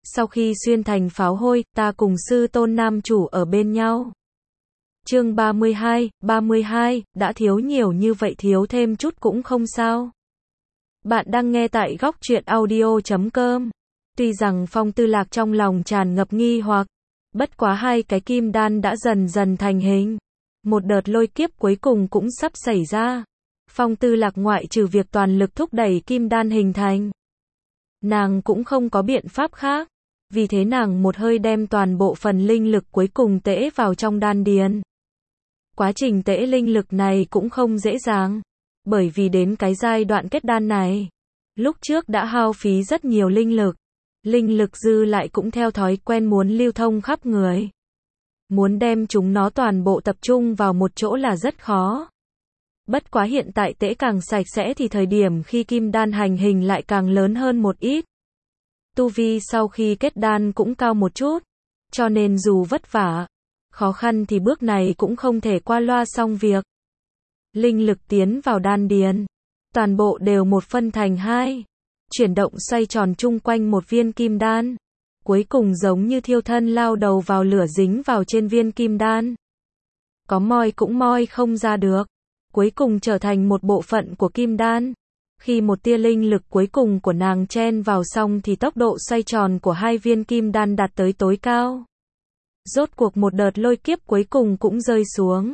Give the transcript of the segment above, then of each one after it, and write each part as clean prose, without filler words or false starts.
Sau khi xuyên thành pháo hôi, ta cùng sư tôn nam chủ ở bên nhau. Chương 32, đã thiếu nhiều như vậy thiếu thêm chút cũng không sao. Bạn đang nghe tại góc truyện audio.com. Tuy rằng Phong Tư Lạc trong lòng tràn ngập nghi hoặc, bất quá hai cái kim đan đã dần dần thành hình. Một đợt lôi kiếp cuối cùng cũng sắp xảy ra. Phong Tư Lạc ngoại trừ việc toàn lực thúc đẩy kim đan hình thành, nàng cũng không có biện pháp khác. Vì thế nàng một hơi đem toàn bộ phần linh lực cuối cùng tễ vào trong đan điền. Quá trình tễ linh lực này cũng không dễ dàng, bởi vì đến cái giai đoạn kết đan này, lúc trước đã hao phí rất nhiều linh lực dư lại cũng theo thói quen muốn lưu thông khắp người. Muốn đem chúng nó toàn bộ tập trung vào một chỗ là rất khó. Bất quá hiện tại tễ càng sạch sẽ thì thời điểm khi kim đan hành hình lại càng lớn hơn một ít. Tu vi sau khi kết đan cũng cao một chút, cho nên dù vất vả, khó khăn thì bước này cũng không thể qua loa xong việc. Linh lực tiến vào đan điền, toàn bộ đều một phân thành hai, chuyển động xoay tròn chung quanh một viên kim đan. Cuối cùng giống như thiêu thân lao đầu vào lửa dính vào trên viên kim đan. Có moi cũng moi không ra được, cuối cùng trở thành một bộ phận của kim đan. Khi một tia linh lực cuối cùng của nàng chen vào xong thì tốc độ xoay tròn của hai viên kim đan đạt tới tối cao. Rốt cuộc một đợt lôi kiếp cuối cùng cũng rơi xuống.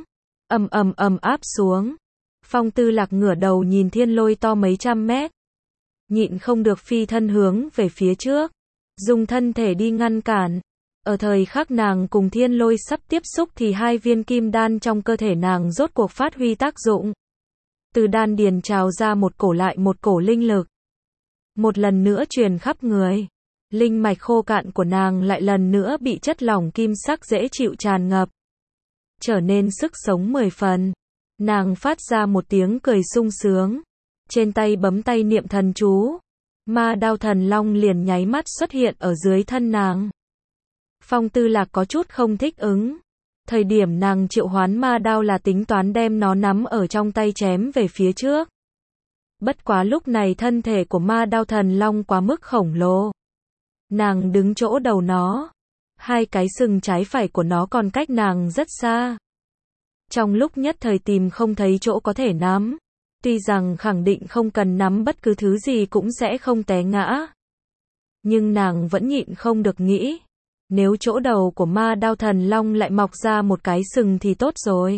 Ầm áp xuống. Phong Tư Lạc ngửa đầu nhìn thiên lôi to mấy trăm mét. Nhịn không được phi thân hướng về phía trước, dùng thân thể đi ngăn cản. Ở thời khắc nàng cùng thiên lôi sắp tiếp xúc thì hai viên kim đan trong cơ thể nàng rốt cuộc phát huy tác dụng. Từ đan điền trào ra một cổ lại một cổ linh lực. Một lần nữa truyền khắp người. Linh mạch khô cạn của nàng lại lần nữa bị chất lỏng kim sắc dễ chịu tràn ngập. Trở nên sức sống 10 phần. Nàng phát ra một tiếng cười sung sướng. Trên tay bấm tay niệm thần chú. Ma đao thần long liền nháy mắt xuất hiện ở dưới thân nàng. Phong Tư Lạc có chút không thích ứng. Thời điểm nàng triệu hoán ma đao là tính toán đem nó nắm ở trong tay chém về phía trước. Bất quá lúc này thân thể của ma đao thần long quá mức khổng lồ. Nàng đứng chỗ đầu nó. Hai cái sừng trái phải của nó còn cách nàng rất xa. Trong lúc nhất thời tìm không thấy chỗ có thể nắm. Tuy rằng khẳng định không cần nắm bất cứ thứ gì cũng sẽ không té ngã. Nhưng nàng vẫn nhịn không được nghĩ. Nếu chỗ đầu của ma đao thần long lại mọc ra một cái sừng thì tốt rồi.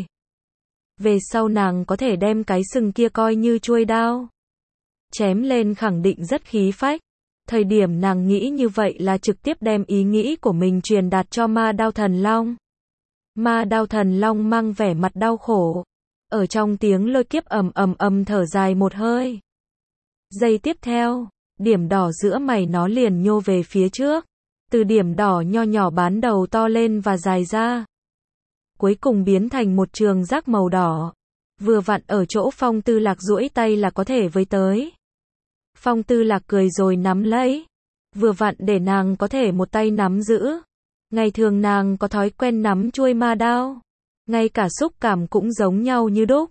Về sau nàng có thể đem cái sừng kia coi như chuôi đao. Chém lên khẳng định rất khí phách. Thời điểm nàng nghĩ như vậy là trực tiếp đem ý nghĩ của mình truyền đạt cho ma đao thần long. Ma đao thần long mang vẻ mặt đau khổ. Ở trong tiếng lôi kiếp ầm thở dài một hơi. Giây tiếp theo, điểm đỏ giữa mày nó liền nhô về phía trước. Từ điểm đỏ nho nhỏ bán đầu to lên và dài ra. Cuối cùng biến thành một trường giác màu đỏ. Vừa vặn ở chỗ Phong Tư Lạc duỗi tay là có thể với tới. Phong Tư Lạc cười rồi nắm lấy. Vừa vặn để nàng có thể một tay nắm giữ. Ngày thường nàng có thói quen nắm chuôi ma đao. Ngay cả xúc cảm cũng giống nhau như đúc.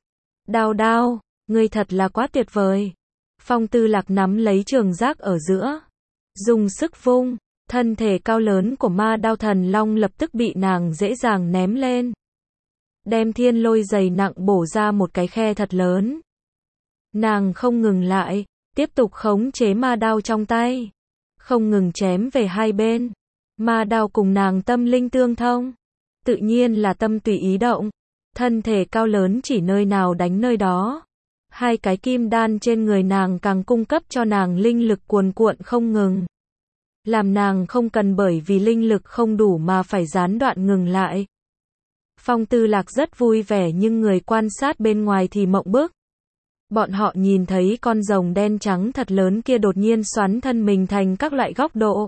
Đao, ngươi thật là quá tuyệt vời. Phong Tư Lạc nắm lấy trường giác ở giữa. Dùng sức vung. Thân thể cao lớn của ma đao thần long lập tức bị nàng dễ dàng ném lên. Đem thiên lôi dày nặng bổ ra một cái khe thật lớn. Nàng không ngừng lại, tiếp tục khống chế ma đao trong tay. Không ngừng chém về hai bên. Ma đao cùng nàng tâm linh tương thông. Tự nhiên là tâm tùy ý động. Thân thể cao lớn chỉ nơi nào đánh nơi đó. Hai cái kim đan trên người nàng càng cung cấp cho nàng linh lực cuồn cuộn không ngừng. Làm nàng không cần bởi vì linh lực không đủ mà phải gián đoạn ngừng lại. Phong Tư Lạc rất vui vẻ nhưng người quan sát bên ngoài thì mộng bức. Bọn họ nhìn thấy con rồng đen trắng thật lớn kia đột nhiên xoắn thân mình thành các loại góc độ.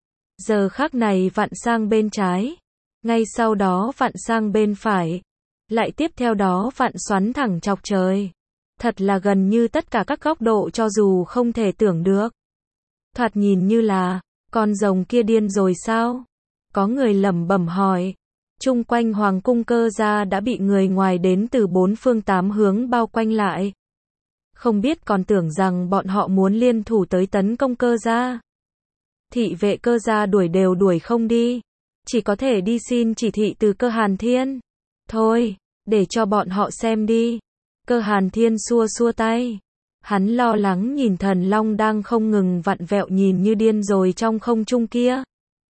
Giờ khắc này vặn sang bên trái. Ngay sau đó vặn sang bên phải. Lại tiếp theo đó vặn xoắn thẳng chọc trời. Thật là gần như tất cả các góc độ cho dù không thể tưởng được. Thoạt nhìn như là con rồng kia điên rồi sao? Có người lẩm bẩm hỏi. Chung quanh Hoàng cung Cơ Gia đã bị người ngoài đến từ 4 phương 8 hướng bao quanh lại. Không biết còn tưởng rằng bọn họ muốn liên thủ tới tấn công Cơ Gia. Thị vệ Cơ gia đuổi đều đuổi không đi. Chỉ có thể đi xin chỉ thị từ Cơ Hàn Thiên. Thôi, để cho bọn họ xem đi. Cơ Hàn Thiên xua xua tay. Hắn lo lắng nhìn thần long đang không ngừng vặn vẹo nhìn như điên rồi trong không trung kia.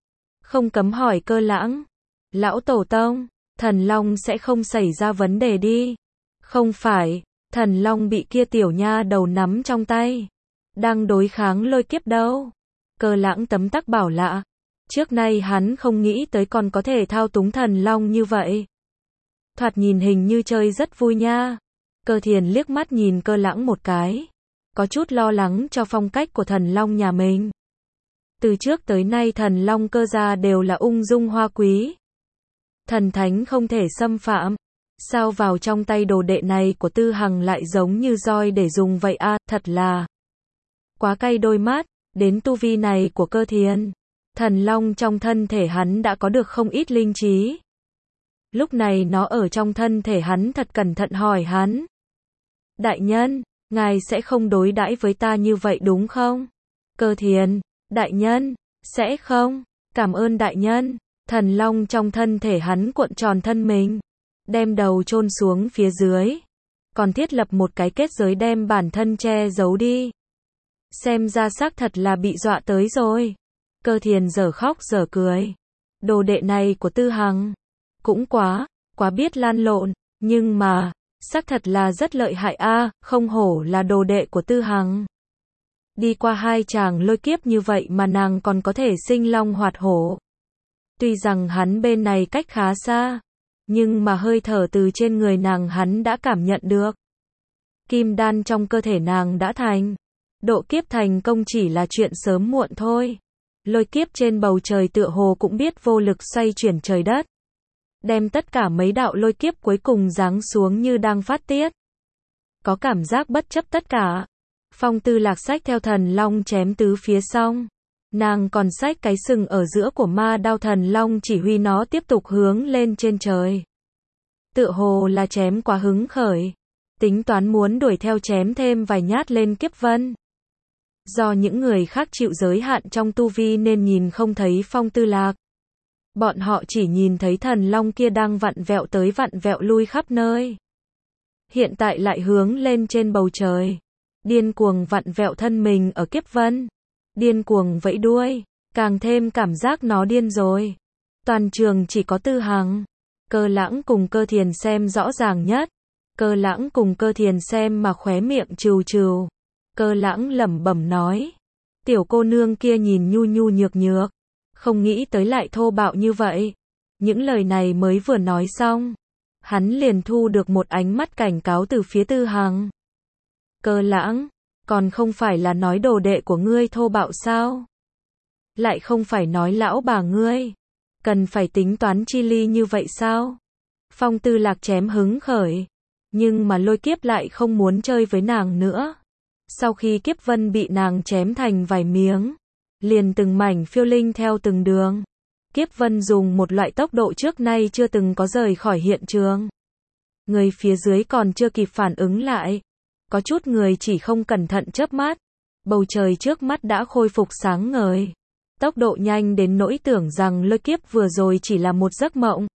Không cấm hỏi Cơ Lãng. Lão tổ tông, thần long sẽ không xảy ra vấn đề đi. Không phải, thần long bị kia tiểu nha đầu nắm trong tay. Đang đối kháng lôi kiếp đâu. Cơ Lãng tấm tắc bảo lạ. Trước nay hắn không nghĩ tới còn có thể thao túng thần long như vậy. Thoạt nhìn hình như chơi rất vui nha. Cơ Thiền liếc mắt nhìn Cơ Lãng một cái. Có chút lo lắng cho phong cách của thần long nhà mình. Từ trước tới nay thần long Cơ gia đều là ung dung hoa quý. Thần thánh không thể xâm phạm. Sao vào trong tay đồ đệ này của Tư Hằng lại giống như roi để dùng vậy a, thật là quá cay đôi mắt. Đến tu vi này của Cơ Thiền, thần long trong thân thể hắn đã có được không ít linh trí. Lúc này nó ở trong thân thể hắn thật cẩn thận hỏi hắn. Đại nhân, ngài sẽ không đối đãi với ta như vậy đúng không? Cơ Thiền, đại nhân, sẽ không, cảm ơn đại nhân. Thần long trong thân thể hắn cuộn tròn thân mình, đem đầu chôn xuống phía dưới, còn thiết lập một cái kết giới đem bản thân che giấu đi. Xem ra xác thật là bị dọa tới rồi. Cơ Thiền dở khóc dở cười. Đồ đệ này của Tư Hằng cũng quá biết lan lộn, nhưng mà xác thật là rất lợi hại a, không hổ là đồ đệ của Tư Hằng. Đi qua 2 tràng lôi kiếp như vậy mà nàng còn có thể sinh long hoạt hổ. Tuy rằng hắn bên này cách khá xa, nhưng mà hơi thở từ trên người nàng hắn đã cảm nhận được. Kim đan trong cơ thể nàng đã thành. Độ kiếp thành công chỉ là chuyện sớm muộn thôi. Lôi kiếp trên bầu trời tựa hồ cũng biết vô lực xoay chuyển trời đất. Đem tất cả mấy đạo lôi kiếp cuối cùng giáng xuống như đang phát tiết. Có cảm giác bất chấp tất cả. Phong Tư Lạc xách theo thần long chém tứ phía xong. Nàng còn xách cái sừng ở giữa của ma đao thần long chỉ huy nó tiếp tục hướng lên trên trời. Tựa hồ là chém quá hứng khởi. Tính toán muốn đuổi theo chém thêm vài nhát lên kiếp vân. Do những người khác chịu giới hạn trong tu vi nên nhìn không thấy Phong Tư Lạc. Bọn họ chỉ nhìn thấy thần long kia đang vặn vẹo tới vặn vẹo lui khắp nơi. Hiện tại lại hướng lên trên bầu trời. Điên cuồng vặn vẹo thân mình ở kiếp vân. Điên cuồng vẫy đuôi. Càng thêm cảm giác nó điên rồi. Toàn trường chỉ có Tư Hằng. Cơ Lãng cùng Cơ Thiền xem rõ ràng nhất. Cơ Lãng cùng Cơ Thiền xem mà khóe miệng trừ trừ. Cơ Lãng lẩm bẩm nói. Tiểu cô nương kia nhìn nhu nhu nhược nhược. Không nghĩ tới lại thô bạo như vậy. Những lời này mới vừa nói xong. Hắn liền thu được một ánh mắt cảnh cáo từ phía Tư Hằng. Cơ Lãng, còn không phải là nói đồ đệ của ngươi thô bạo sao? Lại không phải nói lão bà ngươi. Cần phải tính toán chi ly như vậy sao? Phong Tư Lạc chém hứng khởi. Nhưng mà lôi kiếp lại không muốn chơi với nàng nữa. Sau khi kiếp vân bị nàng chém thành vài miếng, liền từng mảnh phiêu linh theo từng đường. Kiếp vân dùng một loại tốc độ trước nay chưa từng có rời khỏi hiện trường. Người phía dưới còn chưa kịp phản ứng lại. Có chút người chỉ không cẩn thận chớp mắt. Bầu trời trước mắt đã khôi phục sáng ngời. Tốc độ nhanh đến nỗi tưởng rằng lôi kiếp vừa rồi chỉ là một giấc mộng.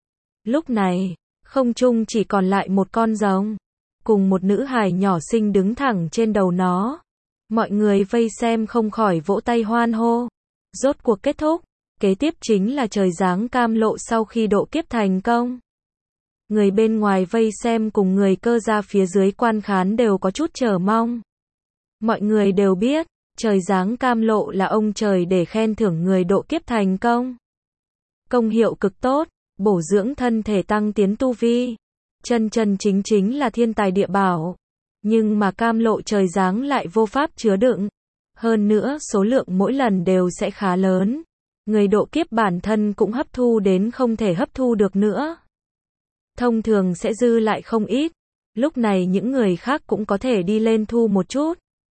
Lúc này, không trung chỉ còn lại một con rồng. Cùng một nữ hài nhỏ xinh đứng thẳng trên đầu nó. Mọi người vây xem không khỏi vỗ tay hoan hô. Rốt cuộc kết thúc. Kế tiếp chính là trời giáng cam lộ sau khi độ kiếp thành công. Người bên ngoài vây xem cùng người Cơ gia phía dưới quan khán đều có chút chờ mong. Mọi người đều biết, trời giáng cam lộ là ông trời để khen thưởng người độ kiếp thành công. Công hiệu cực tốt, bổ dưỡng thân thể tăng tiến tu vi. Chân chân chính chính là thiên tài địa bảo. Nhưng mà cam lộ trời giáng lại vô pháp chứa đựng. Hơn nữa số lượng mỗi lần đều sẽ khá lớn. Người độ kiếp bản thân cũng hấp thu đến không thể hấp thu được nữa. Thông thường sẽ dư lại không ít. Lúc này những người khác cũng có thể đi lên thu một chút.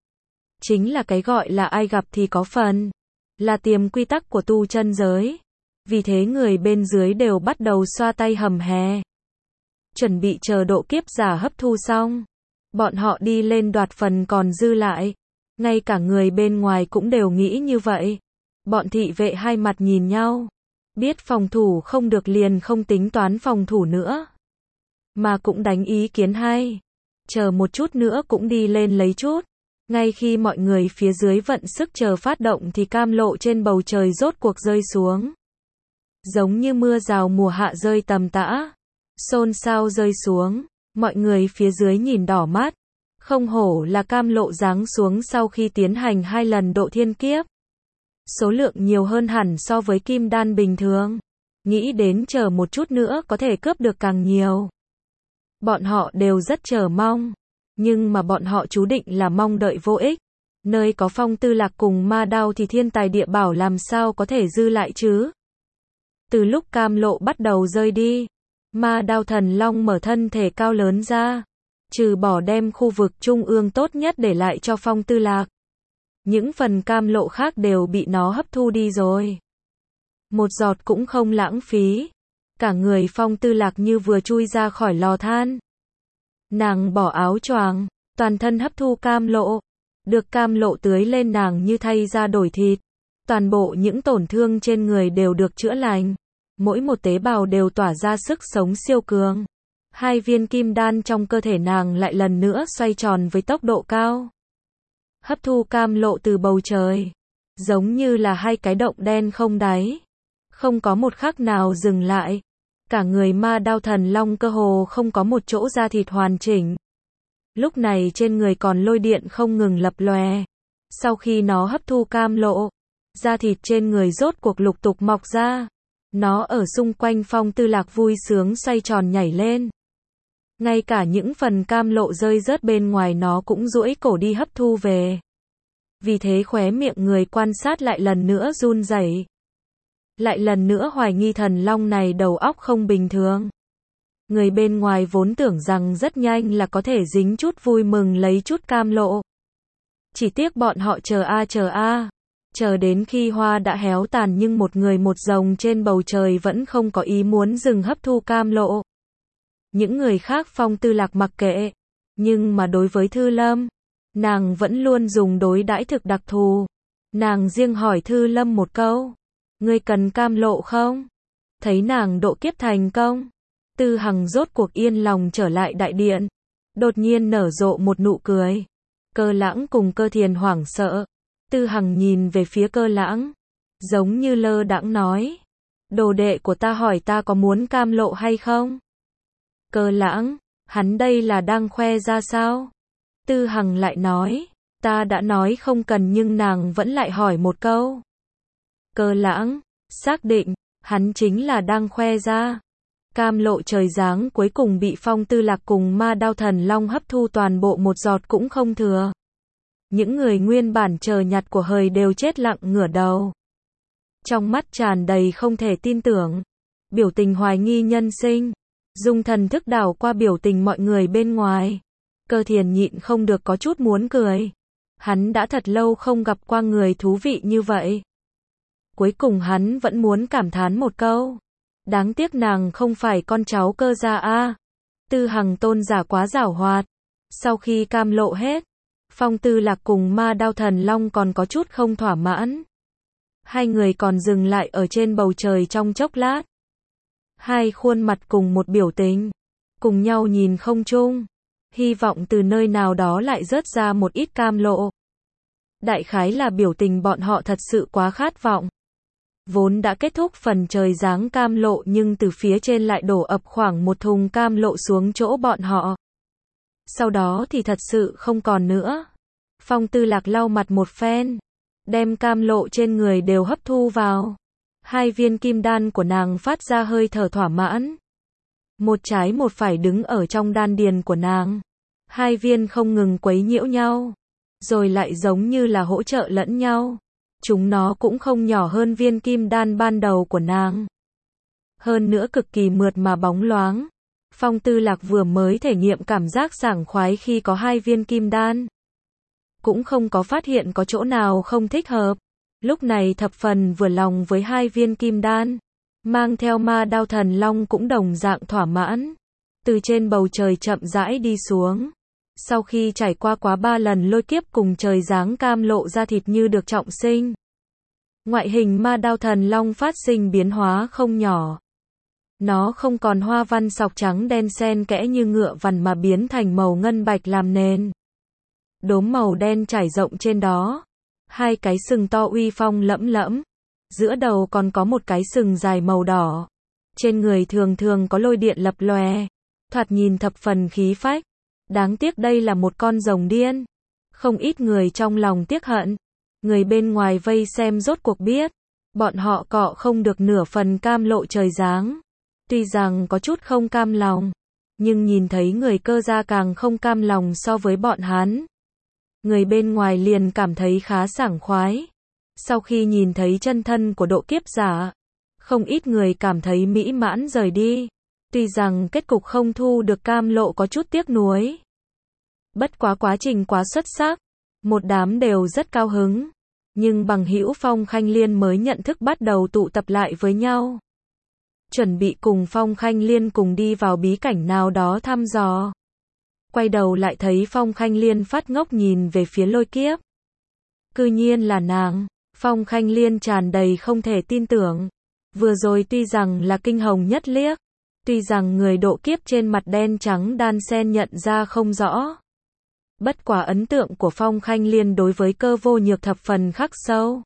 Chính là cái gọi là ai gặp thì có phần. Là tiềm quy tắc của tu chân giới. Vì thế người bên dưới đều bắt đầu xoa tay hầm hè. Chuẩn bị chờ độ kiếp giả hấp thu xong. Bọn họ đi lên đoạt phần còn dư lại. Ngay cả người bên ngoài cũng đều nghĩ như vậy. Bọn thị vệ hai mặt nhìn nhau. Biết phòng thủ không được liền không tính toán phòng thủ nữa. Mà cũng đánh ý kiến hay. Chờ một chút nữa cũng đi lên lấy chút. Ngay khi mọi người phía dưới vận sức chờ phát động thì cam lộ trên bầu trời rốt cuộc rơi xuống. Giống như mưa rào mùa hạ rơi tầm tã. Xôn xao rơi xuống. Mọi người phía dưới nhìn đỏ mắt. Không hổ là cam lộ giáng xuống sau khi tiến hành 2 lần độ thiên kiếp. Số lượng nhiều hơn hẳn so với kim đan bình thường. Nghĩ đến chờ một chút nữa có thể cướp được càng nhiều. Bọn họ đều rất chờ mong. Nhưng mà bọn họ chú định là mong đợi vô ích. Nơi có Phong Tư Lạc cùng ma đao thì thiên tài địa bảo làm sao có thể dư lại chứ? Từ lúc cam lộ bắt đầu rơi đi, ma đao thần long mở thân thể cao lớn ra. Trừ bỏ đem khu vực trung ương tốt nhất để lại cho Phong Tư Lạc. Những phần cam lộ khác đều bị nó hấp thu đi rồi. Một giọt cũng không lãng phí. Cả người Phong Tư Lạc như vừa chui ra khỏi lò than. Nàng bỏ áo choàng, toàn thân hấp thu cam lộ. Được cam lộ tưới lên nàng như thay da đổi thịt. Toàn bộ những tổn thương trên người đều được chữa lành. Mỗi một tế bào đều tỏa ra sức sống siêu cường. 2 viên kim đan trong cơ thể nàng lại lần nữa xoay tròn với tốc độ cao. Hấp thu cam lộ từ bầu trời. Giống như là 2 cái động đen không đáy. Không có một khắc nào dừng lại. Cả người ma đao thần long cơ hồ không có một chỗ da thịt hoàn chỉnh. Lúc này trên người còn lôi điện không ngừng lập lòe. Sau khi nó hấp thu cam lộ, da thịt trên người rốt cuộc lục tục mọc ra. Nó ở xung quanh Phong Tư Lạc vui sướng xoay tròn nhảy lên. Ngay cả những phần cam lộ rơi rớt bên ngoài nó cũng duỗi cổ đi hấp thu về. Vì thế khóe miệng người quan sát lại lần nữa run rẩy. Lại lần nữa hoài nghi thần long này đầu óc không bình thường. Người bên ngoài vốn tưởng rằng rất nhanh là có thể dính chút vui mừng lấy chút cam lộ. Chỉ tiếc bọn họ chờ chờ đến khi hoa đã héo tàn nhưng một người một rồng trên bầu trời vẫn không có ý muốn dừng hấp thu cam lộ. Những người khác Phong Tư Lạc mặc kệ, nhưng mà đối với Thư Lâm, nàng vẫn luôn dùng đối đãi thực đặc thù. Nàng riêng hỏi Thư Lâm một câu, ngươi cần cam lộ không? Thấy nàng độ kiếp thành công, Tư Hằng rốt cuộc yên lòng trở lại đại điện, đột nhiên nở rộ một nụ cười. Cơ Lãng cùng Cơ Thiền hoảng sợ. Tư Hằng nhìn về phía Cơ Lãng, giống như lơ đãng nói, đồ đệ của ta hỏi ta có muốn cam lộ hay không? Cơ Lãng, hắn đây là đang khoe ra sao? Tư Hằng lại nói, ta đã nói không cần nhưng nàng vẫn lại hỏi một câu. Cơ Lãng, xác định, hắn chính là đang khoe ra. Cam lộ trời giáng cuối cùng bị Phong Tư Lạc cùng ma đao thần long hấp thu toàn bộ một giọt cũng không thừa. Những người nguyên bản chờ nhặt của hời đều chết lặng ngửa đầu. Trong mắt tràn đầy không thể tin tưởng. Biểu tình hoài nghi nhân sinh. Dùng thần thức đảo qua biểu tình mọi người bên ngoài. Cơ Thiền nhịn không được có chút muốn cười. Hắn đã thật lâu không gặp qua người thú vị như vậy. Cuối cùng hắn vẫn muốn cảm thán một câu. Đáng tiếc nàng không phải con cháu Cơ gia a. Tư Hằng tôn giả quá giảo hoạt. Sau khi cam lộ hết, Phong Tư Lạc cùng ma đao thần long còn có chút không thỏa mãn. 2 người còn dừng lại ở trên bầu trời trong chốc lát. 2 khuôn mặt cùng một biểu tình, cùng nhau nhìn không chung, hy vọng từ nơi nào đó lại rớt ra một ít cam lộ. Đại khái là biểu tình bọn họ thật sự quá khát vọng. Vốn đã kết thúc phần trời giáng cam lộ nhưng từ phía trên lại đổ ập khoảng một thùng cam lộ xuống chỗ bọn họ. Sau đó thì thật sự không còn nữa. Phong Tư Lạc lau mặt một phen, đem cam lộ trên người đều hấp thu vào. 2 viên kim đan của nàng phát ra hơi thở thỏa mãn. Một trái một phải đứng ở trong đan điền của nàng. 2 viên không ngừng quấy nhiễu nhau, rồi lại giống như là hỗ trợ lẫn nhau. Chúng nó cũng không nhỏ hơn viên kim đan ban đầu của nàng. Hơn nữa cực kỳ mượt mà bóng loáng. Phong Tư Lạc vừa mới thể nghiệm cảm giác sảng khoái khi có 2 viên kim đan. Cũng không có phát hiện có chỗ nào không thích hợp. Lúc này thập phần vừa lòng với 2 viên kim đan. Mang theo ma đao thần long cũng đồng dạng thỏa mãn. Từ trên bầu trời chậm rãi đi xuống. Sau khi trải qua quá 3 lần lôi kiếp cùng trời giáng cam lộ ra thịt như được trọng sinh. Ngoại hình ma đao thần long phát sinh biến hóa không nhỏ. Nó không còn hoa văn sọc trắng đen xen kẽ như ngựa vằn mà biến thành màu ngân bạch làm nền. Đốm màu đen trải rộng trên đó. Hai cái sừng to uy phong lẫm lẫm. Giữa đầu còn có một cái sừng dài màu đỏ. Trên người thường thường có lôi điện lập lòe. Thoạt nhìn thập phần khí phách. Đáng tiếc đây là một con rồng điên. Không ít người trong lòng tiếc hận. Người bên ngoài vây xem rốt cuộc biết. Bọn họ cọ không được nửa phần cam lộ trời giáng. Tuy rằng có chút không cam lòng. Nhưng nhìn thấy người cơ gia càng không cam lòng so với bọn hắn. Người bên ngoài liền cảm thấy khá sảng khoái. Sau khi nhìn thấy chân thân của độ kiếp giả. Không ít người cảm thấy mỹ mãn rời đi. Tuy rằng kết cục không thu được cam lộ có chút tiếc nuối. Bất quá quá trình quá xuất sắc. Một đám đều rất cao hứng. Nhưng bằng hữu Phong Khanh Liên mới nhận thức bắt đầu tụ tập lại với nhau. Chuẩn bị cùng Phong Khanh Liên cùng đi vào bí cảnh nào đó thăm dò. Quay đầu lại thấy Phong Khanh Liên phát ngốc nhìn về phía Lôi Kiếp. Cư nhiên là nàng. Phong Khanh Liên tràn đầy không thể tin tưởng. Vừa rồi tuy rằng là kinh hồng nhất liếc. Tuy rằng người độ kiếp trên mặt đen trắng đan xen nhận ra không rõ. Bất quả ấn tượng của Phong Khanh Liên đối với Cơ Vô Nhược thập phần khắc sâu.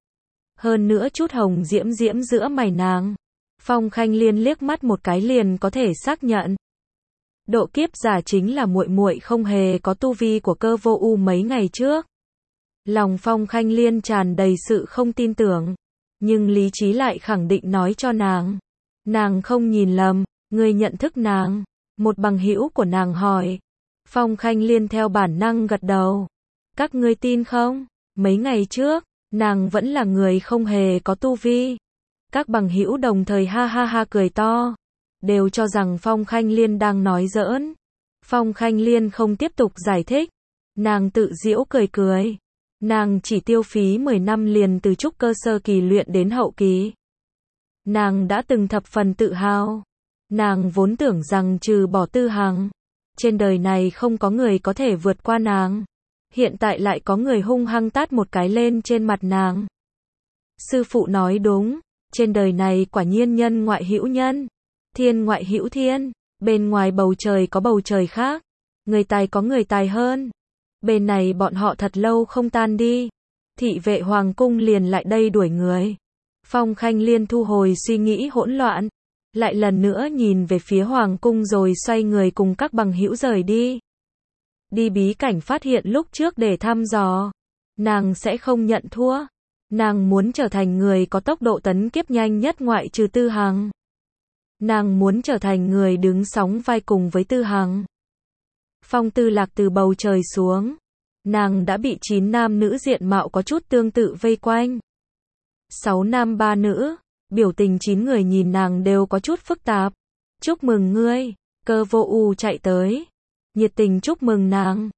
Hơn nữa chút hồng diễm diễm giữa mày nàng. Phong Khanh Liên liếc mắt một cái liền có thể xác nhận. Độ kiếp giả chính là muội muội không hề có tu vi của Cơ Vô U mấy ngày trước. Lòng Phong Khanh Liên tràn đầy sự không tin tưởng. Nhưng lý trí lại khẳng định nói cho nàng. Nàng không nhìn lầm, người nhận thức nàng. Một bằng hữu của nàng hỏi. Phong Khanh Liên theo bản năng gật đầu. Các ngươi tin không? Mấy ngày trước, nàng vẫn là người không hề có tu vi. Các bằng hữu đồng thời ha ha ha cười to. Đều cho rằng Phong Khanh Liên đang nói giỡn. Phong Khanh Liên không tiếp tục giải thích. Nàng tự giễu cười cười. Nàng chỉ tiêu phí 10 năm liền từ trúc cơ sơ kỳ luyện đến hậu kỳ. Nàng đã từng thập phần tự hào. Nàng vốn tưởng rằng trừ bỏ Tư Hằng, trên đời này không có người có thể vượt qua nàng. Hiện tại lại có người hung hăng tát một cái lên trên mặt nàng. Sư phụ nói đúng, trên đời này quả nhiên nhân ngoại hữu nhân, thiên ngoại hữu thiên, bên ngoài bầu trời có bầu trời khác, người tài có người tài hơn. Bên này bọn họ thật lâu không tan đi. Thị vệ hoàng cung liền lại đây đuổi người. Phong Khanh Liên thu hồi suy nghĩ hỗn loạn, lại lần nữa nhìn về phía hoàng cung rồi xoay người cùng các bằng hữu rời đi. Đi bí cảnh phát hiện lúc trước để thăm dò. Nàng sẽ không nhận thua. Nàng muốn trở thành người có tốc độ tấn kiếp nhanh nhất ngoại trừ Tư Hằng. Nàng muốn trở thành người đứng sóng vai cùng với Tư Hằng. Phong Tư Lạc từ bầu trời xuống. Nàng đã bị 9 nam nữ diện mạo có chút tương tự vây quanh. 6 nam 3 nữ. Biểu tình 9 người nhìn nàng đều có chút phức tạp. Chúc mừng ngươi. Cơ Vô U chạy tới. Nhiệt tình chúc mừng nàng.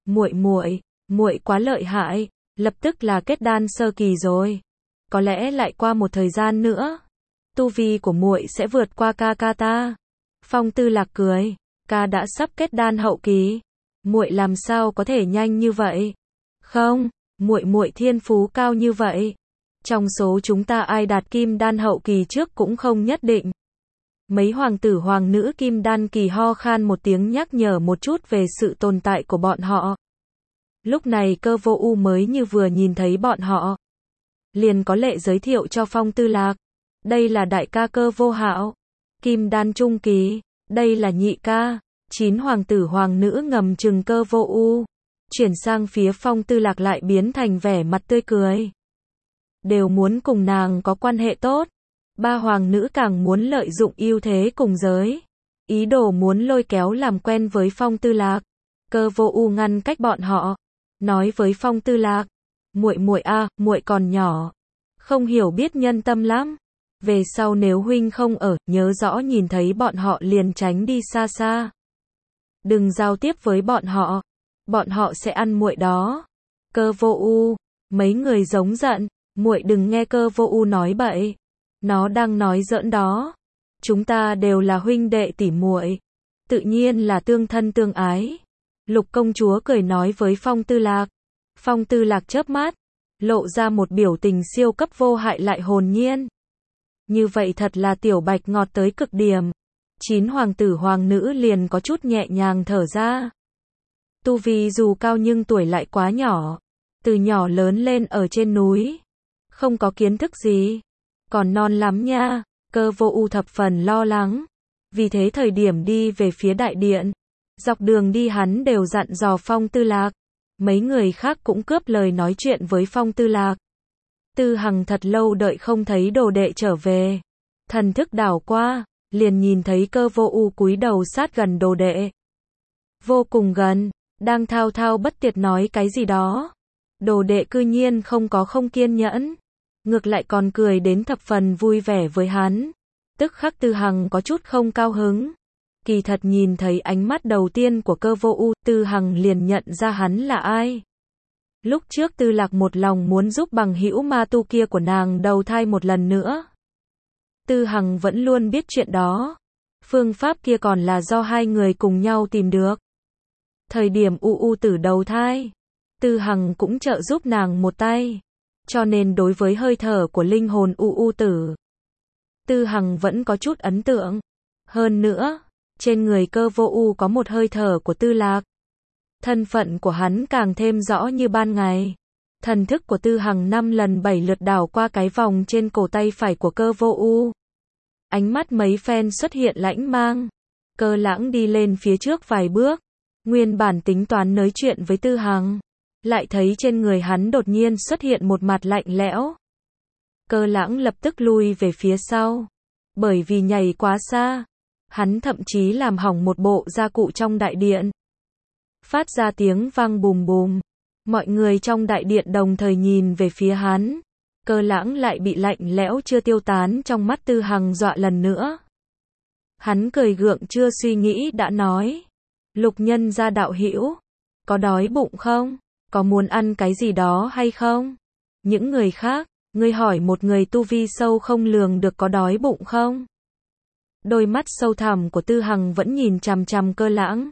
Muội quá lợi hại. Lập tức là kết đan sơ kỳ rồi. Có lẽ lại qua một thời gian nữa, tu vi của muội sẽ vượt qua ca ta. Phong Tư Lạc cười. Ca đã sắp kết đan hậu kỳ. Muội làm sao có thể nhanh như vậy? Không, muội thiên phú cao như vậy. Trong số chúng ta ai đạt kim đan hậu kỳ trước cũng không nhất định. Mấy hoàng tử hoàng nữ kim đan kỳ ho khan một tiếng nhắc nhở một chút về sự tồn tại của bọn họ. Lúc này Cơ Vô U mới như vừa nhìn thấy bọn họ. Liền có lệ giới thiệu cho Phong Tư Lạc. Đây là đại ca Cơ Vô Hạo. Kim đan trung kỳ. Đây là nhị ca. 9 hoàng tử hoàng nữ ngầm chừng Cơ Vô U. Chuyển sang phía Phong Tư Lạc lại biến thành vẻ mặt tươi cười. Đều muốn cùng nàng có quan hệ tốt. 3 hoàng nữ càng muốn lợi dụng ưu thế cùng giới. Ý đồ muốn lôi kéo làm quen với Phong Tư Lạc. Cơ Vô U ngăn cách bọn họ. Nói với Phong Tư Lạc. Muội còn nhỏ. Không hiểu biết nhân tâm lắm. Về sau nếu huynh không ở, nhớ rõ nhìn thấy bọn họ liền tránh đi xa xa. Đừng giao tiếp với bọn họ. Bọn họ sẽ ăn muội đó. Cơ Vô U. Mấy người giống giận. Muội đừng nghe Cơ Vô U nói bậy. Nó đang nói giỡn đó. Chúng ta đều là huynh đệ tỷ muội. Tự nhiên là tương thân tương ái. Lục công chúa cười nói với Phong Tư Lạc. Phong Tư Lạc chớp mắt. lộ ra một biểu tình siêu cấp vô hại lại hồn nhiên. Như vậy thật là tiểu bạch ngọt tới cực điểm. 9 hoàng tử hoàng nữ liền có chút nhẹ nhàng thở ra. Tu vi dù cao nhưng tuổi lại quá nhỏ. Từ nhỏ lớn lên ở trên núi. Không có kiến thức gì. Còn non lắm nha. Cơ vô ưu thập phần lo lắng. Vì thế thời điểm đi về phía đại điện. Dọc đường đi hắn đều dặn dò Phong Tư Lạc. Mấy người khác cũng cướp lời nói chuyện với Phong Tư Lạc. Tư Hằng thật lâu đợi không thấy đồ đệ trở về. Thần thức đảo qua, liền nhìn thấy Cơ vô ưu cúi đầu sát gần đồ đệ. Vô cùng gần, đang thao thao bất tuyệt nói cái gì đó. Đồ đệ cư nhiên không kiên nhẫn. Ngược lại còn cười đến thập phần vui vẻ với hắn. Tức khắc Tư Hằng có chút không cao hứng. Kỳ thật nhìn thấy ánh mắt đầu tiên của Cơ vô ưu, Tư Hằng liền nhận ra hắn là ai. Lúc trước Tư Lạc một lòng muốn giúp bằng hữu ma tu kia của nàng đầu thai một lần nữa. Tư Hằng vẫn luôn biết chuyện đó. Phương pháp kia còn là do hai người cùng nhau tìm được. Thời điểm U tử đầu thai, Tư Hằng cũng trợ giúp nàng một tay. Cho nên đối với hơi thở của linh hồn U tử, Tư Hằng vẫn có chút ấn tượng. Hơn nữa, trên người Cơ vô ưu có một hơi thở của Tư Lạc. Thân phận của hắn càng thêm rõ như ban ngày. Thần thức của Tư Hằng 5 lần 7 lượt đảo qua cái vòng trên cổ tay phải của Cơ vô ưu. Ánh mắt mấy phen xuất hiện lãnh mang. Cơ Lãng đi lên phía trước vài bước. Nguyên bản tính toán nói chuyện với Tư Hằng. Lại thấy trên người hắn đột nhiên xuất hiện một mặt lạnh lẽo. Cơ Lãng lập tức lui về phía sau. Bởi vì nhảy quá xa. Hắn thậm chí làm hỏng một bộ gia cụ trong đại điện. Phát ra tiếng vang bùm bùm. Mọi người trong đại điện đồng thời nhìn về phía hắn. Cơ Lãng lại bị lạnh lẽo chưa tiêu tán trong mắt Tư Hằng dọa lần nữa. Hắn cười gượng chưa suy nghĩ đã nói. Lục nhân gia đạo hữu, có đói bụng không? Có muốn ăn cái gì đó hay không? Những người khác, ngươi hỏi một người tu vi sâu không lường được có đói bụng không? Đôi mắt sâu thẳm của Tư Hằng vẫn nhìn chằm chằm Cơ Lãng.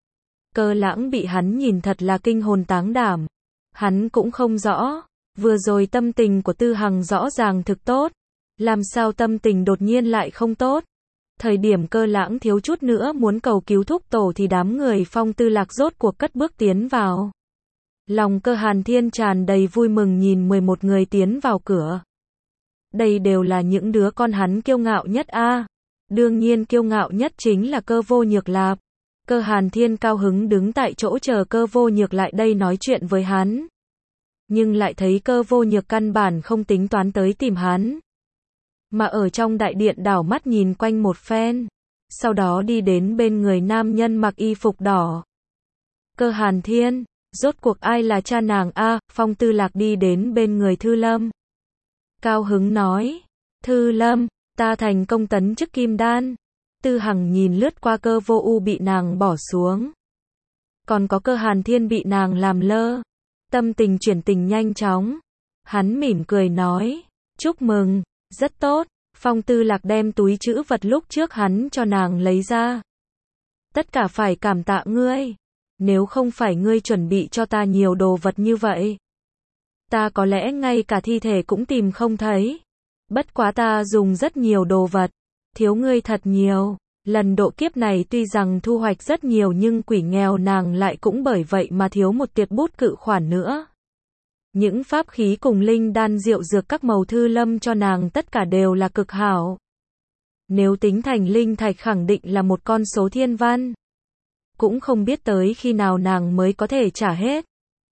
Cơ Lãng bị hắn nhìn thật là kinh hồn táng đảm. Hắn cũng không rõ. Vừa rồi tâm tình của Tư Hằng rõ ràng thực tốt. Làm sao tâm tình đột nhiên lại không tốt? Thời điểm Cơ Lãng thiếu chút nữa muốn cầu cứu thúc tổ thì đám người Phong Tư Lạc rốt cuộc cất bước tiến vào. Lòng Cơ Hàn Thiên tràn đầy vui mừng nhìn 11 người tiến vào cửa. Đây đều là những đứa con hắn kiêu ngạo nhất a. Đương nhiên kiêu ngạo nhất chính là Cơ Vô Nhược Lạp. Cơ Hàn Thiên cao hứng đứng tại chỗ chờ Cơ Vô Nhược lại đây nói chuyện với hắn. Nhưng lại thấy Cơ Vô Nhược căn bản không tính toán tới tìm hắn. Mà ở trong đại điện đảo mắt nhìn quanh một phen. Sau đó đi đến bên người nam nhân mặc y phục đỏ. Cơ Hàn Thiên, rốt cuộc ai là cha nàng a? Phong Tư Lạc đi đến bên người Thư Lâm. Cao hứng nói. Thư Lâm, ta thành công tấn chức kim đan. Tư Hằng nhìn lướt qua Cơ vô ưu bị nàng bỏ xuống. Còn có Cơ Hàn Thiên bị nàng làm lơ. Tâm tình chuyển tình nhanh chóng. Hắn mỉm cười nói. Chúc mừng, rất tốt. Phong Tư Lạc đem túi trữ vật lúc trước hắn cho nàng lấy ra. Tất cả phải cảm tạ ngươi. Nếu không phải ngươi chuẩn bị cho ta nhiều đồ vật như vậy, ta có lẽ ngay cả thi thể cũng tìm không thấy. Bất quá ta dùng rất nhiều đồ vật. Thiếu ngươi thật nhiều. Lần độ kiếp này tuy rằng thu hoạch rất nhiều nhưng quỷ nghèo nàng lại cũng bởi vậy mà thiếu một tuyệt bút cự khoản nữa. Những pháp khí cùng linh đan diệu dược các màu Thư Lâm cho nàng tất cả đều là cực hảo. Nếu tính thành linh thạch khẳng định là một con số thiên văn. Cũng không biết tới khi nào nàng mới có thể trả hết.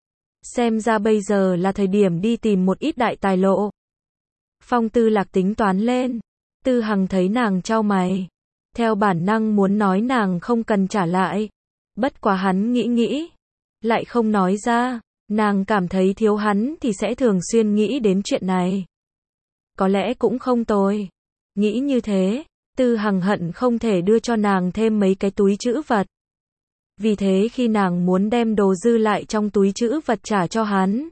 Xem ra bây giờ là thời điểm đi tìm một ít đại tài lộ. Phong Tư Lạc tính toán lên. Tư Hằng thấy nàng chau mày. Theo bản năng muốn nói nàng không cần trả lại. Bất quá hắn nghĩ. Lại không nói ra. Nàng cảm thấy thiếu hắn thì sẽ thường xuyên nghĩ đến chuyện này. Có lẽ cũng không tồi. Nghĩ như thế, Tư Hằng hận không thể đưa cho nàng thêm mấy cái túi trữ vật. Vì thế khi nàng muốn đem đồ dư lại trong túi trữ vật trả cho hắn,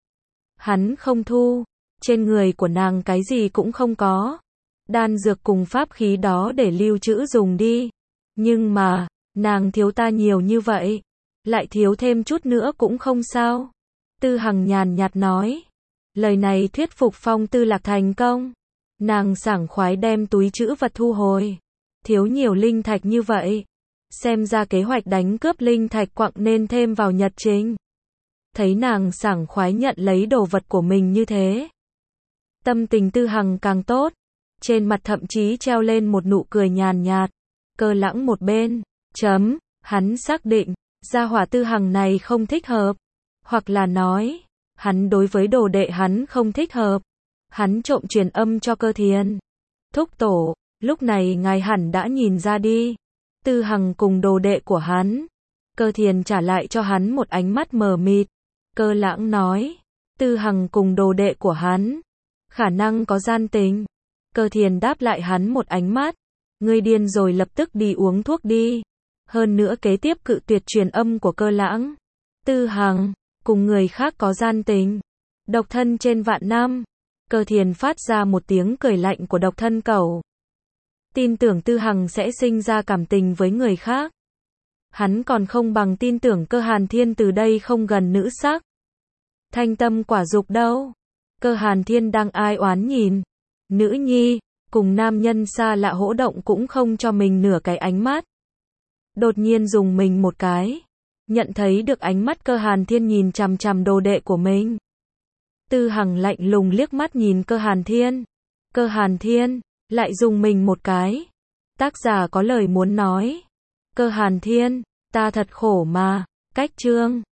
hắn không thu. Trên người của nàng cái gì cũng không có. Đan dược cùng pháp khí đó để lưu trữ dùng đi. Nhưng mà, nàng thiếu ta nhiều như vậy. Lại thiếu thêm chút nữa cũng không sao. Tư Hằng nhàn nhạt nói. Lời này thuyết phục Phong Tư Lạc thành công. Nàng sảng khoái đem túi trữ vật thu hồi. Thiếu nhiều linh thạch như vậy. Xem ra kế hoạch đánh cướp linh thạch quặng nên thêm vào nhật trình. Thấy nàng sảng khoái nhận lấy đồ vật của mình như thế. Tâm tình Tư Hằng càng tốt. Trên mặt thậm chí treo lên một nụ cười nhàn nhạt. Cơ Lãng một bên. Hắn xác định. Gia hỏa Tư Hằng này không thích hợp. Hoặc là nói. Hắn đối với đồ đệ hắn không thích hợp. Hắn trộm truyền âm cho Cơ Thiền. Thúc tổ. Lúc này ngài hẳn đã nhìn ra đi. Tư Hằng cùng đồ đệ của hắn. Cơ Thiền trả lại cho hắn một ánh mắt mờ mịt. Cơ Lãng nói. Tư Hằng cùng đồ đệ của hắn. Khả năng có gian tình. Cơ Thiền đáp lại hắn một ánh mắt. Ngươi điên rồi, lập tức đi uống thuốc đi. Hơn nữa kế tiếp cự tuyệt truyền âm của Cơ Lãng. Tư Hằng cùng người khác có gian tình. Độc thân trên vạn năm. Cơ Thiền phát ra một tiếng cười lạnh của độc thân cẩu. Tin tưởng Tư Hằng sẽ sinh ra cảm tình với người khác. Hắn còn không bằng tin tưởng Cơ Hàn Thiên từ đây không gần nữ sắc. Thanh tâm quả dục đâu. Cơ Hàn Thiên đang ai oán nhìn. Nữ nhi, cùng nam nhân xa lạ hỗ động cũng không cho mình nửa cái ánh mắt. Đột nhiên dùng mình một cái. Nhận thấy được ánh mắt Cơ Hàn Thiên nhìn chằm chằm đồ đệ của mình. Tư Hằng lạnh lùng liếc mắt nhìn Cơ Hàn Thiên. Cơ Hàn Thiên lại dùng mình một cái. Tác giả có lời muốn nói. Cơ Hàn Thiên, ta thật khổ mà. Cách chương